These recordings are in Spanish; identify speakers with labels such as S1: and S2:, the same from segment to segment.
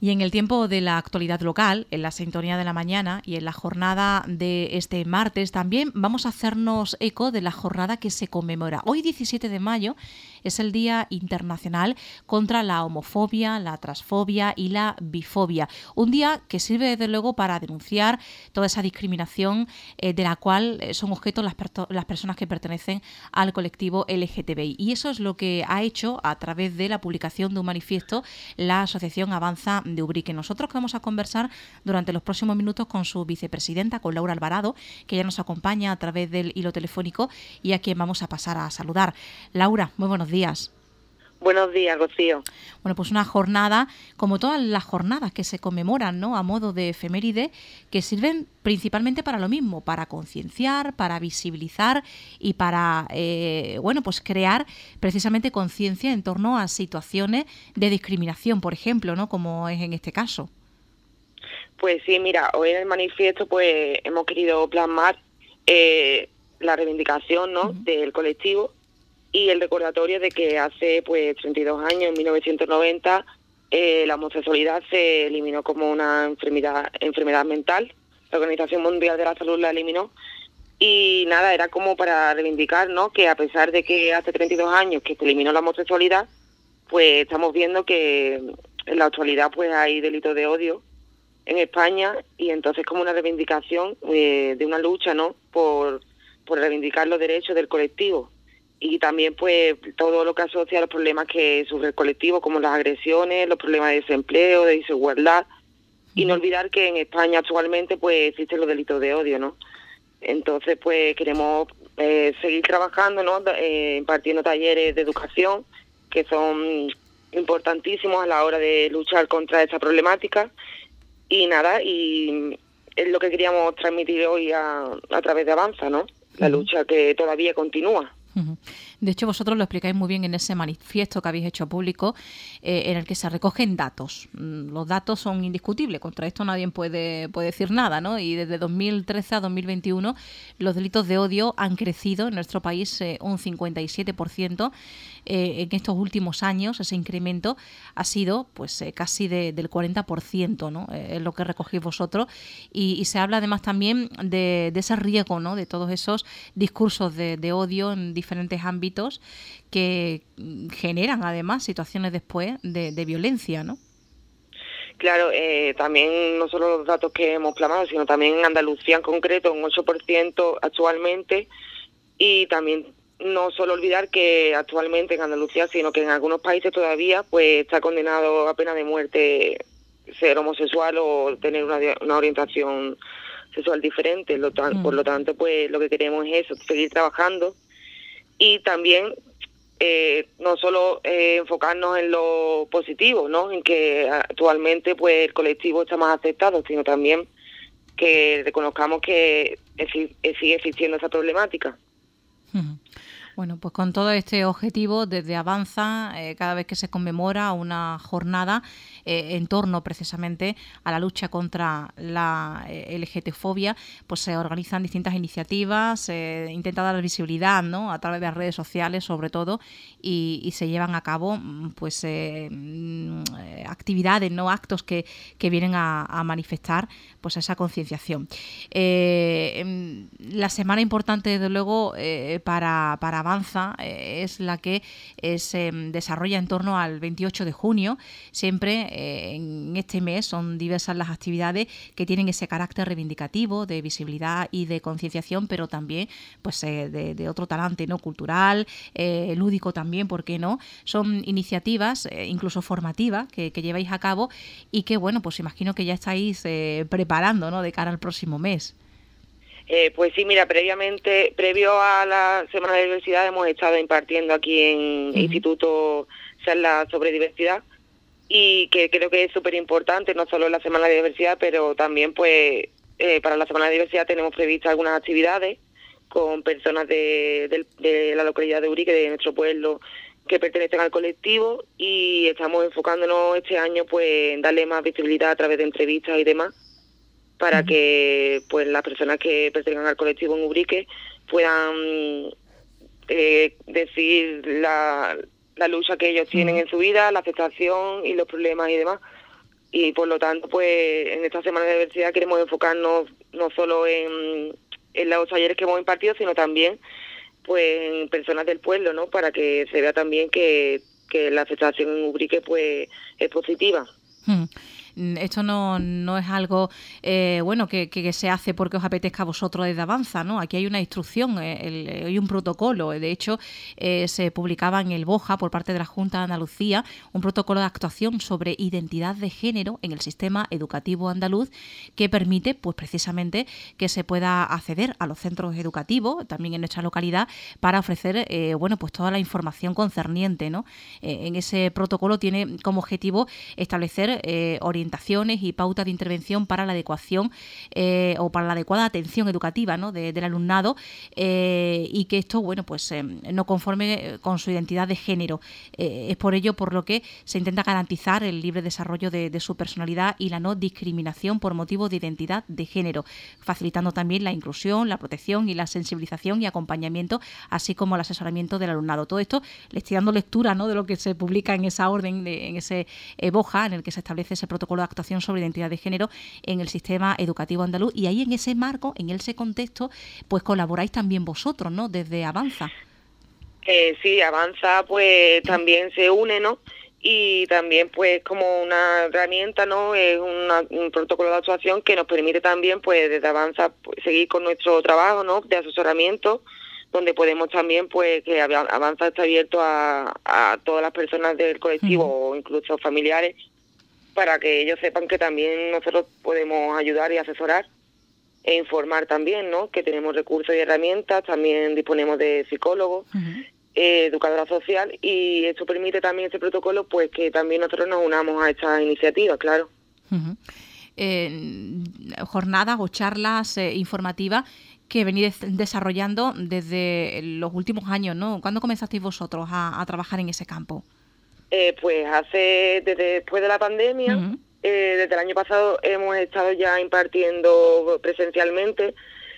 S1: Y en el tiempo de la actualidad local, en la sintonía de la mañana y en la jornada de este martes, también vamos a hacernos eco de la jornada que se conmemora. Hoy, 17 de mayo, es el Día Internacional contra la homofobia, la transfobia y la bifobia. Un día que sirve, desde luego, para denunciar toda esa discriminación de la cual son objeto las personas que pertenecen al colectivo LGTBI. Y eso es lo que ha hecho, a través de la publicación de un manifiesto, la Asociación Avanza de Ubrique. Nosotros que vamos a conversar durante los próximos minutos con su vicepresidenta, con Laura Alvarado, que ya nos acompaña a través del hilo telefónico y a quien vamos a pasar a saludar. Laura, muy buenos días.
S2: Buenos días, Rocío.
S1: Bueno, pues una jornada, como todas las jornadas que se conmemoran, ¿no?, a modo de efeméride, que sirven principalmente para lo mismo, para concienciar, para visibilizar y para, pues crear precisamente conciencia en torno a situaciones de discriminación, por ejemplo, ¿no?, como es en este caso.
S2: Pues sí, mira, hoy en el manifiesto pues hemos querido plasmar la reivindicación, ¿no?, del colectivo y el recordatorio de que hace pues 32 años, en 1990, la homosexualidad se eliminó como una enfermedad mental. La Organización Mundial de la Salud la eliminó. Y nada, era como para reivindicar, ¿no?, que a pesar de que hace 32 años que se eliminó la homosexualidad, pues estamos viendo que en la actualidad pues hay delitos de odio en España, y entonces como una reivindicación de una lucha, ¿no?, por reivindicar los derechos del colectivo. Y también pues todo lo que asocia a los problemas que sufre el colectivo, como las agresiones, los problemas de desempleo, de desigualdad, y no olvidar que en España actualmente pues existen los delitos de odio, ¿no? Entonces pues queremos seguir trabajando, ¿no?, impartiendo talleres de educación que son importantísimos a la hora de luchar contra esta problemática. Y nada, y es lo que queríamos transmitir hoy a través de Avanza, ¿no? La lucha que todavía continúa.
S1: De hecho, vosotros lo explicáis muy bien en ese manifiesto que habéis hecho público, en el que se recogen datos. Los datos son indiscutibles, contra esto nadie puede decir nada, ¿no? Y desde 2013 a 2021 los delitos de odio han crecido en nuestro país un 57%. En estos últimos años ese incremento ha sido pues casi del 40%, ¿no? Es lo que recogéis vosotros, y se habla además también de ese riesgo, ¿no?, de todos esos discursos de odio en diferentes ámbitos que generan además situaciones después de violencia, ¿no?
S2: Claro, también no solo los datos que hemos plasmado, sino también en Andalucía en concreto un 8% actualmente, y también no solo olvidar que actualmente en Andalucía, sino que en algunos países todavía pues está condenado a pena de muerte ser homosexual o tener una orientación sexual diferente. Por lo tanto, pues lo que queremos es eso, seguir trabajando, y también no solo enfocarnos en lo positivo, ¿no?, en que actualmente pues el colectivo está más aceptado, sino también que reconozcamos que sigue existiendo esa problemática.
S1: Bueno, pues con todo este objetivo, desde Avanza, cada vez que se conmemora una jornada en torno precisamente a la lucha contra la LGTfobia, pues se organizan distintas iniciativas, se intenta dar visibilidad, ¿no?, a través de las redes sociales sobre todo, y se llevan a cabo pues actividades, ¿no?, actos que vienen a manifestar pues esa concienciación. La semana importante, desde luego, para Avanza es la que se desarrolla en torno al 28 de junio. Siempre en este mes son diversas las actividades que tienen ese carácter reivindicativo, de visibilidad y de concienciación, pero también pues de otro talante, ¿no?, cultural, lúdico también, ¿por qué no? Son iniciativas incluso formativas que lleváis a cabo y que, bueno, pues imagino que ya estáis preparando, ¿no?, de cara al próximo mes.
S2: Pues sí, mira, previo a la Semana de Diversidad hemos estado impartiendo aquí en Instituto charlas sobre diversidad, y que creo que es súper importante, no solo en la Semana de Diversidad, pero también pues para la Semana de Diversidad tenemos previstas algunas actividades con personas de la localidad de Ubrique, de nuestro pueblo, que pertenecen al colectivo, y estamos enfocándonos este año pues en darle más visibilidad a través de entrevistas y demás, para que pues las personas que pertenezcan al colectivo en Ubrique puedan decir la lucha que ellos tienen en su vida, la aceptación y los problemas y demás. y por lo tanto, pues en esta semana de diversidad queremos enfocarnos no solo en los talleres que hemos impartido, sino también pues en personas del pueblo, ¿no? Para que se vea también que la aceptación en Ubrique pues es positiva.
S1: Esto no es algo bueno que se hace porque os apetezca a vosotros desde Avanza, ¿no? Aquí hay una instrucción, hay un protocolo. De hecho, se publicaba en el BOJA por parte de la Junta de Andalucía un protocolo de actuación sobre identidad de género en el sistema educativo andaluz que permite, pues precisamente, que se pueda acceder a los centros educativos, también en nuestra localidad, para ofrecer, bueno, pues toda la información concerniente, ¿no? En ese protocolo tiene como objetivo establecer orientaciones y pautas de intervención para la adecuación o para la adecuada atención educativa, ¿no? del alumnado y que esto, bueno, pues no conforme con su identidad de género. Es por ello por lo que se intenta garantizar el libre desarrollo de su personalidad y la no discriminación por motivos de identidad de género, facilitando también la inclusión, la protección y la sensibilización y acompañamiento, así como el asesoramiento del alumnado. Todo esto le estoy dando lectura, ¿no? de lo que se publica en esa orden, en ese BOJA, en el que se establece ese protocolo de actuación sobre identidad de género en el sistema educativo andaluz, y ahí en ese marco, en ese contexto, pues colaboráis también vosotros, ¿no? Desde Avanza.
S2: Sí, Avanza pues también se une, ¿no? Y también pues como una herramienta, ¿no? Es un protocolo de actuación que nos permite también pues desde Avanza pues, seguir con nuestro trabajo, ¿no? De asesoramiento, donde podemos también pues que Avanza está abierto a todas las personas del colectivo o incluso familiares, para que ellos sepan que también nosotros podemos ayudar y asesorar e informar también, ¿no? Que tenemos recursos y herramientas, también disponemos de psicólogos, educadora social, y esto permite también ese protocolo, pues que también nosotros nos unamos a esta iniciativa, claro.
S1: Jornadas o charlas informativas que venís desarrollando desde los últimos años, ¿no? ¿Cuándo comenzasteis vosotros a trabajar en ese campo?
S2: Pues desde después de la pandemia, desde el año pasado hemos estado ya impartiendo presencialmente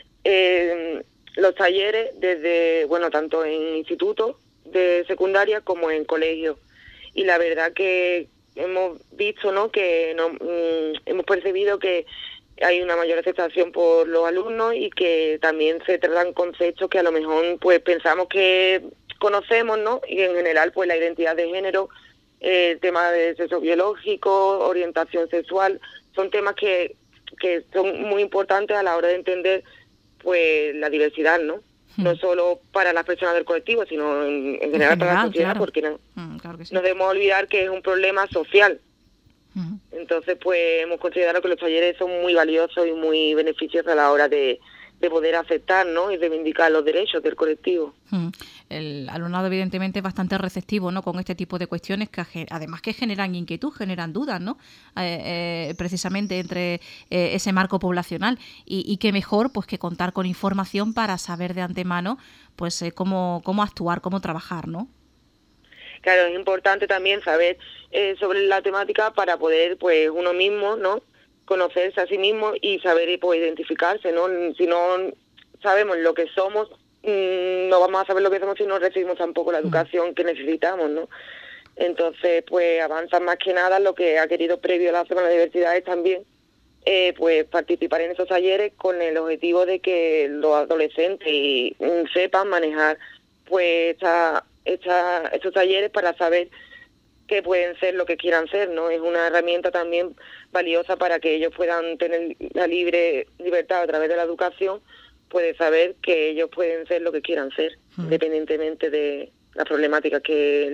S2: los talleres desde, bueno, tanto en institutos de secundaria como en colegios. Y la verdad que hemos visto, ¿no? Que hemos percibido que hay una mayor aceptación por los alumnos y que también se tratan conceptos que a lo mejor pues pensamos que conocemos, ¿no? Y en general pues la identidad de género, el tema de sexo biológico, orientación sexual, son temas que son muy importantes a la hora de entender pues la diversidad, ¿no? No solo para las personas del colectivo, sino en general para la sociedad, claro. Porque claro que sí. No debemos olvidar que es un problema social. Entonces pues hemos considerado que los talleres son muy valiosos y muy beneficiosos a la hora de poder aceptar, ¿no? Y reivindicar los derechos del colectivo.
S1: El alumnado evidentemente es bastante receptivo, ¿no? Con este tipo de cuestiones que además que generan inquietud, generan dudas, ¿no? Precisamente entre ese marco poblacional y qué mejor pues que contar con información para saber de antemano pues cómo actuar, cómo trabajar, ¿no?
S2: Claro, es importante también saber sobre la temática para poder pues uno mismo, ¿no? Conocerse a sí mismo y saber pues identificarse, ¿no? Si no sabemos lo que somos, no vamos a saber lo que somos si no recibimos tampoco la educación que necesitamos, ¿no? Entonces, pues Avanza más que nada lo que ha querido previo a la Semana de Diversidad es también pues participar en esos talleres con el objetivo de que los adolescentes sepan manejar pues estos talleres para saber que pueden ser lo que quieran ser, ¿no? Es una herramienta también valiosa para que ellos puedan tener la libertad a través de la educación, puede saber que ellos pueden ser lo que quieran ser, independientemente de las problemáticas que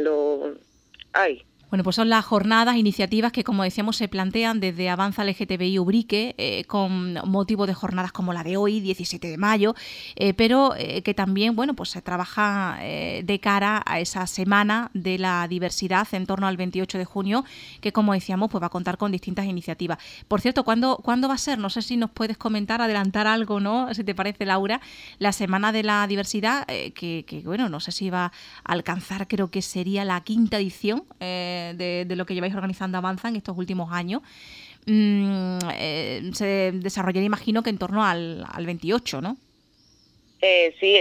S2: hay.
S1: Bueno, pues son las jornadas, iniciativas que, como decíamos, se plantean desde Avanza LGTBI Ubrique, con motivo de jornadas como la de hoy, 17 de mayo, pero que también, bueno, pues se trabaja de cara a esa semana de la diversidad en torno al 28 de junio, que, como decíamos, pues va a contar con distintas iniciativas. Por cierto, ¿cuándo va a ser? No sé si nos puedes comentar, adelantar algo, ¿no? Si te parece, Laura, la semana de la diversidad, que bueno, no sé si va a alcanzar, creo que sería la 5ª edición, de lo que lleváis organizando Avanza en estos últimos años. Se desarrollaría, imagino, que en torno al 28, ¿no?
S2: Sí,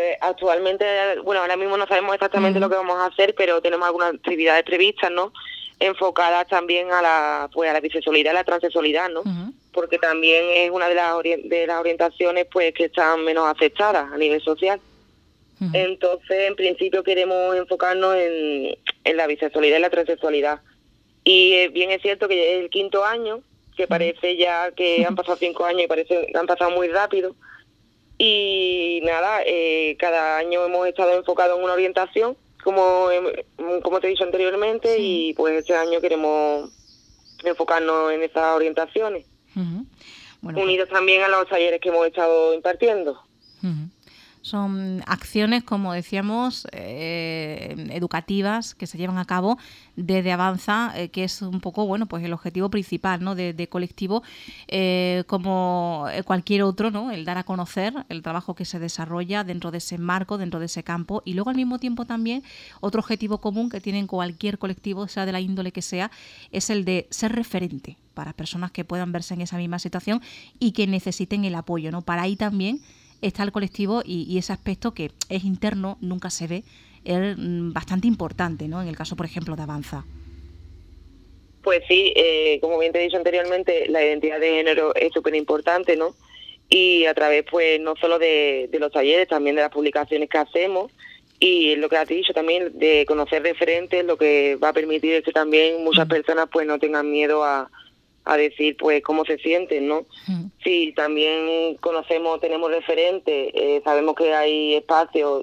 S2: actualmente, bueno, ahora mismo no sabemos exactamente lo que vamos a hacer, pero tenemos algunas actividades previstas, ¿no? enfocadas también a la bisexualidad y la transexualidad, ¿no? Porque también es una de las orientaciones pues que están menos aceptadas a nivel social. Entonces, en principio queremos enfocarnos en la bisexualidad y la transexualidad. Y bien es cierto que es el 5º año, que parece ya que han pasado 5 años y parece que han pasado muy rápido. Y nada, cada año hemos estado enfocados en una orientación, como te he dicho anteriormente, y pues este año queremos enfocarnos en esas orientaciones, bueno, unidos también a los talleres que hemos estado impartiendo.
S1: Son acciones, como decíamos, educativas que se llevan a cabo desde Avanza, que es un poco, bueno, pues el objetivo principal, ¿no?, de colectivo, como cualquier otro, ¿no?, el dar a conocer el trabajo que se desarrolla dentro de ese marco, dentro de ese campo, y luego al mismo tiempo también otro objetivo común que tienen cualquier colectivo, sea de la índole que sea, es el de ser referente para personas que puedan verse en esa misma situación y que necesiten el apoyo, ¿no? Para ahí también está el colectivo y ese aspecto que es interno, nunca se ve, es bastante importante, ¿no?, en el caso, por ejemplo, de Avanza.
S2: Pues sí, como bien te he dicho anteriormente, la identidad de género es súper importante, ¿no? Y a través, pues, no solo de los talleres, también de las publicaciones que hacemos, y lo que has dicho también, de conocer referentes, lo que va a permitir es que también muchas personas, pues, no tengan miedo a decir pues cómo se sienten, ¿no? Sí, también tenemos referentes, sabemos que hay espacios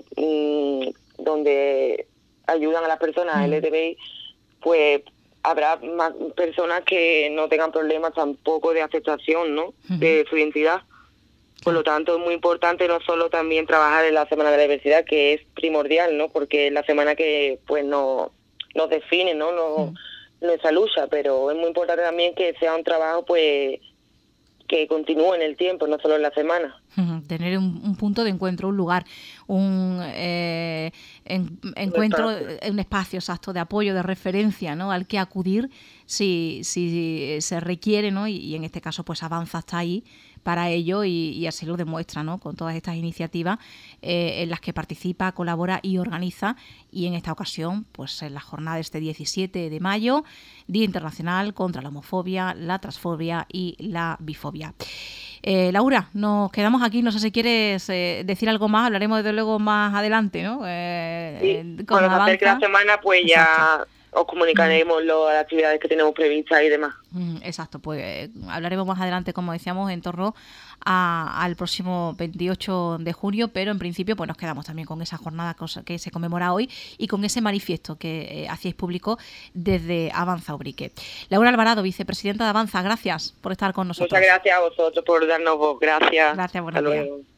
S2: donde ayudan a las personas LGTBI, pues habrá más personas que no tengan problemas tampoco de aceptación, ¿no?, de su identidad. Por lo tanto, es muy importante no solo también trabajar en la Semana de la Diversidad, que es primordial, ¿no?, porque es la semana que pues nos define, ¿no? Nuestra lucha, pero es muy importante también que sea un trabajo pues que continúe en el tiempo, no solo en la semana.
S1: Tener un punto de encuentro, un lugar, un encuentro, un espacio exacto de apoyo, de referencia, ¿no?, al que acudir si se requiere, ¿no? Y en este caso pues Avanza está ahí para ello y así lo demuestra, ¿no?, con todas estas iniciativas en las que participa, colabora y organiza, y en esta ocasión pues en la jornada de este 17 de mayo, Día Internacional contra la Homofobia, la Transfobia y la Bifobia. Laura, nos quedamos aquí, no sé si quieres decir algo más, hablaremos desde luego más adelante, ¿no?
S2: Sí, cuando se acerque la semana pues ya os comunicaremos las actividades que tenemos previstas y demás.
S1: Exacto, pues hablaremos más adelante, como decíamos, en torno al próximo 28 de junio, pero en principio pues nos quedamos también con esa jornada que se conmemora hoy y con ese manifiesto que hacíais público desde Avanza Ubrique. Laura Alvarado, vicepresidenta de Avanza, gracias por estar con nosotros.
S2: Muchas gracias a vosotros por darnos voz. Gracias.
S1: Gracias, buenos días.
S2: Luego.